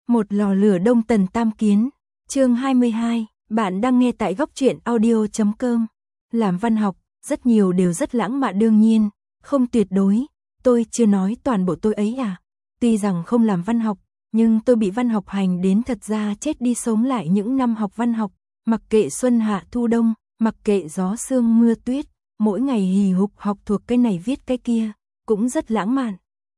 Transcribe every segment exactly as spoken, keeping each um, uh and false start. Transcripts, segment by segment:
Một lò lửa đông tần tam kiến, chương hai mươi hai, bạn đang nghe tại góc truyện audio chấm com. Làm văn học, rất nhiều đều rất lãng mạn đương nhiên, không tuyệt đối, tôi chưa nói toàn bộ tôi ấy à. Tuy rằng không làm văn học, nhưng tôi bị văn học hành đến thật ra chết đi sống lại những năm học văn học, mặc kệ xuân hạ thu đông, mặc kệ gió sương mưa tuyết, mỗi ngày hì hục học thuộc cái này viết cái kia, cũng rất lãng mạn.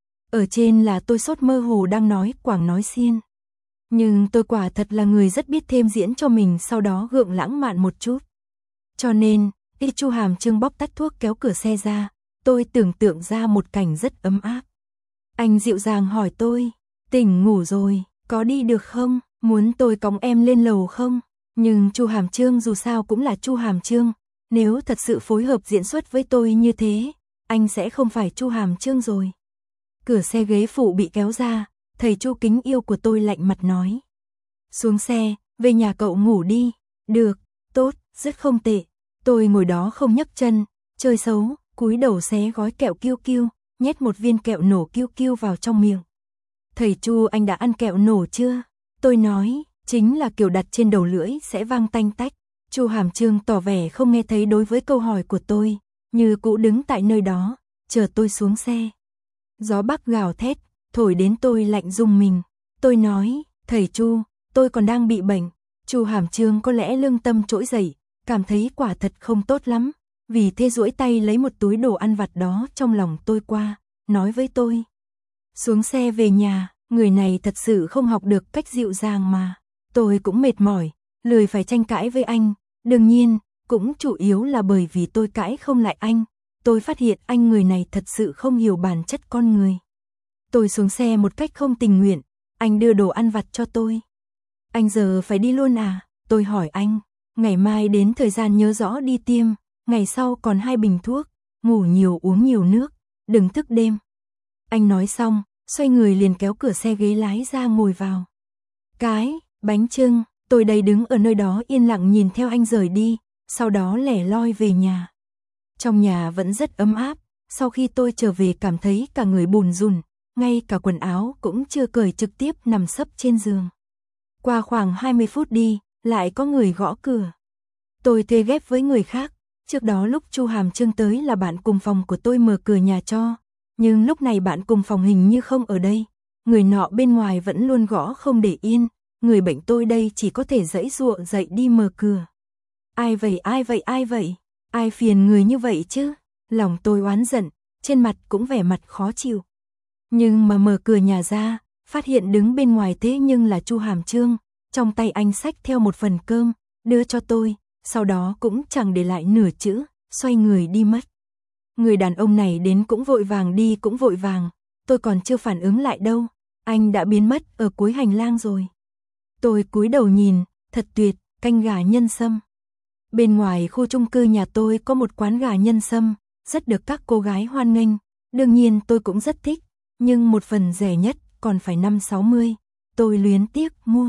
Ở trên là tôi sốt mơ hồ đang nói quảng nói xiên. Nhưng tôi quả thật là người rất biết thêm diễn cho mình sau đó gượng lãng mạn một chút. Cho nên, khi Chu Hàm Trương bóp tắt thuốc kéo cửa xe ra, tôi tưởng tượng ra một cảnh rất ấm áp. Anh dịu dàng hỏi tôi, tỉnh ngủ rồi, có đi được không, muốn tôi cõng em lên lầu không? Nhưng Chu Hàm Trương dù sao cũng là Chu Hàm Trương, nếu thật sự phối hợp diễn xuất với tôi như thế, anh sẽ không phải Chu Hàm Trương rồi. Cửa xe ghế phụ bị kéo ra, thầy Chu kính yêu của tôi lạnh mặt nói. Xuống xe, về nhà cậu ngủ đi. Được, tốt, rất không tệ. Tôi ngồi đó không nhấc chân, chơi xấu, cúi đầu xé gói kẹo kiêu kiêu, nhét một viên kẹo nổ kiêu kiêu vào trong miệng. Thầy Chu, anh đã ăn kẹo nổ chưa? Tôi nói, chính là kiểu đặt trên đầu lưỡi sẽ vang tanh tách. Chu Hàm Trương tỏ vẻ không nghe thấy đối với câu hỏi của tôi, như cũ đứng tại nơi đó, chờ tôi xuống xe. Gió bắc gào thét, thổi đến tôi lạnh rùng mình. Tôi nói, thầy Chu, tôi còn đang bị bệnh. Chu Hàm Trương có lẽ lương tâm trỗi dậy, cảm thấy quả thật không tốt lắm, vì thế duỗi tay lấy một túi đồ ăn vặt đó trong lòng tôi qua, nói với tôi. Xuống xe về nhà, người này thật sự không học được cách dịu dàng mà. Tôi cũng mệt mỏi, lười phải tranh cãi với anh, đương nhiên, cũng chủ yếu là bởi vì tôi cãi không lại anh. Tôi phát hiện anh người này thật sự không hiểu bản chất con người. Tôi xuống xe một cách không tình nguyện, anh đưa đồ ăn vặt cho tôi. Anh giờ phải đi luôn à? Tôi hỏi anh, ngày mai đến thời gian nhớ rõ đi tiêm, ngày sau còn hai bình thuốc, ngủ nhiều uống nhiều nước, đừng thức đêm. Anh nói xong, xoay người liền kéo cửa xe ghế lái ra ngồi vào. Cái, bánh chưng, tôi đây đứng ở nơi đó yên lặng nhìn theo anh rời đi, sau đó lẻ loi về nhà. Trong nhà vẫn rất ấm áp, sau khi tôi trở về cảm thấy cả người bùn rùn, ngay cả quần áo cũng chưa cởi trực tiếp nằm sấp trên giường. Qua khoảng hai mươi phút đi, lại có người gõ cửa. Tôi thuê ghép với người khác, trước đó lúc Chu Hàm Trương tới là bạn cùng phòng của tôi mở cửa nhà cho, nhưng lúc này bạn cùng phòng hình như không ở đây, người nọ bên ngoài vẫn luôn gõ không để yên, người bệnh tôi đây chỉ có thể giãy giụa dậy đi mở cửa. Ai vậy ai vậy ai vậy? Ai phiền người như vậy chứ? Lòng tôi oán giận, trên mặt cũng vẻ mặt khó chịu. Nhưng mà mở cửa nhà ra, phát hiện đứng bên ngoài thế nhưng là Chu Hàm Trương, trong tay anh xách theo một phần cơm, đưa cho tôi, sau đó cũng chẳng để lại nửa chữ, xoay người đi mất. Người đàn ông này đến cũng vội vàng đi cũng vội vàng, tôi còn chưa phản ứng lại đâu, anh đã biến mất ở cuối hành lang rồi. Tôi cúi đầu nhìn, thật tuyệt, canh gà nhân sâm. Bên ngoài khu chung cư nhà tôi có một quán gà nhân sâm, rất được các cô gái hoan nghênh, đương nhiên tôi cũng rất thích, nhưng một phần rẻ nhất còn phải năm sáu mươi, tôi luyến tiếc mua.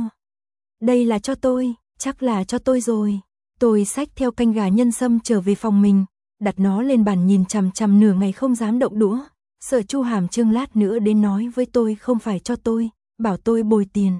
Đây là cho tôi, chắc là cho tôi rồi. Tôi xách theo canh gà nhân sâm trở về phòng mình, đặt nó lên bàn nhìn chằm chằm nửa ngày không dám động đũa, sợ Chu Hàm Trương lát nữa đến nói với tôi không phải cho tôi, bảo tôi bồi tiền.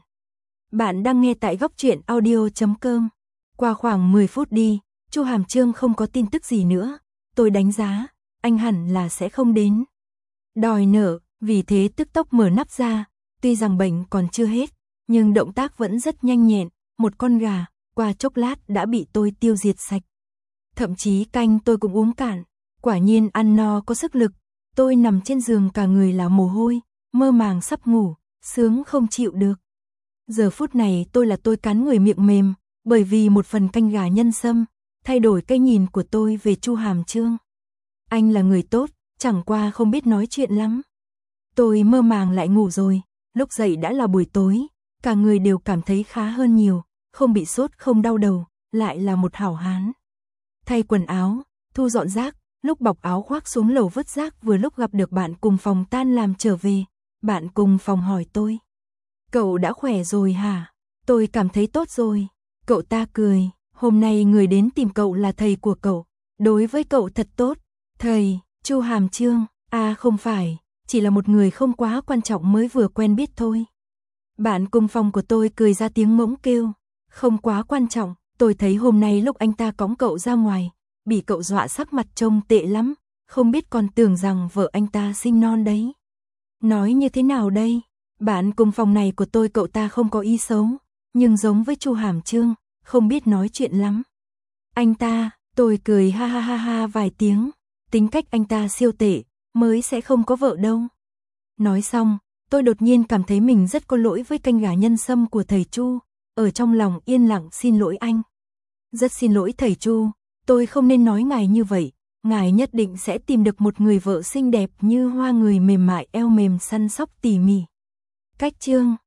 Bạn đang nghe tại góc truyện audio chấm com. Qua khoảng mười phút đi, Chu Hàm Trương không có tin tức gì nữa, tôi đánh giá, anh hẳn là sẽ không đến. Đòi nợ, vì thế tức tốc mở nắp ra, tuy rằng bệnh còn chưa hết, nhưng động tác vẫn rất nhanh nhẹn, một con gà, qua chốc lát đã bị tôi tiêu diệt sạch. Thậm chí canh tôi cũng uống cạn, quả nhiên ăn no có sức lực, tôi nằm trên giường cả người là mồ hôi, mơ màng sắp ngủ, sướng không chịu được. Giờ phút này tôi là tôi cắn người miệng mềm, bởi vì một phần canh gà nhân sâm, thay đổi cái nhìn của tôi về Chu Hàm Trương. Anh là người tốt, chẳng qua không biết nói chuyện lắm. Tôi mơ màng lại ngủ rồi, lúc dậy đã là buổi tối, cả người đều cảm thấy khá hơn nhiều, không bị sốt không đau đầu, lại là một hảo hán. Thay quần áo, thu dọn rác, lúc bọc áo khoác xuống lầu vứt rác vừa lúc gặp được bạn cùng phòng tan làm trở về, bạn cùng phòng hỏi tôi. Cậu đã khỏe rồi hả? Tôi cảm thấy tốt rồi. Cậu ta cười, hôm nay người đến tìm cậu là thầy của cậu, đối với cậu thật tốt. Thầy, Chu Hàm Trương, à không phải, chỉ là một người không quá quan trọng mới vừa quen biết thôi. Bạn cùng phòng của tôi cười ra tiếng ngỗng kêu. Không quá quan trọng, tôi thấy hôm nay lúc anh ta cõng cậu ra ngoài, bị cậu dọa sắc mặt trông tệ lắm, không biết còn tưởng rằng vợ anh ta sinh non đấy. Nói như thế nào đây? Bạn cùng phòng này của tôi cậu ta không có ý xấu, nhưng giống với Chu Hàm Trương, không biết nói chuyện lắm. Anh ta, tôi cười ha ha ha ha vài tiếng, tính cách anh ta siêu tệ, mới sẽ không có vợ đâu. Nói xong, tôi đột nhiên cảm thấy mình rất có lỗi với canh gà nhân sâm của thầy Chu, ở trong lòng yên lặng xin lỗi anh. Rất xin lỗi thầy Chu, tôi không nên nói ngài như vậy, ngài nhất định sẽ tìm được một người vợ xinh đẹp như hoa, người mềm mại eo mềm săn sóc tỉ mỉ. Cách chương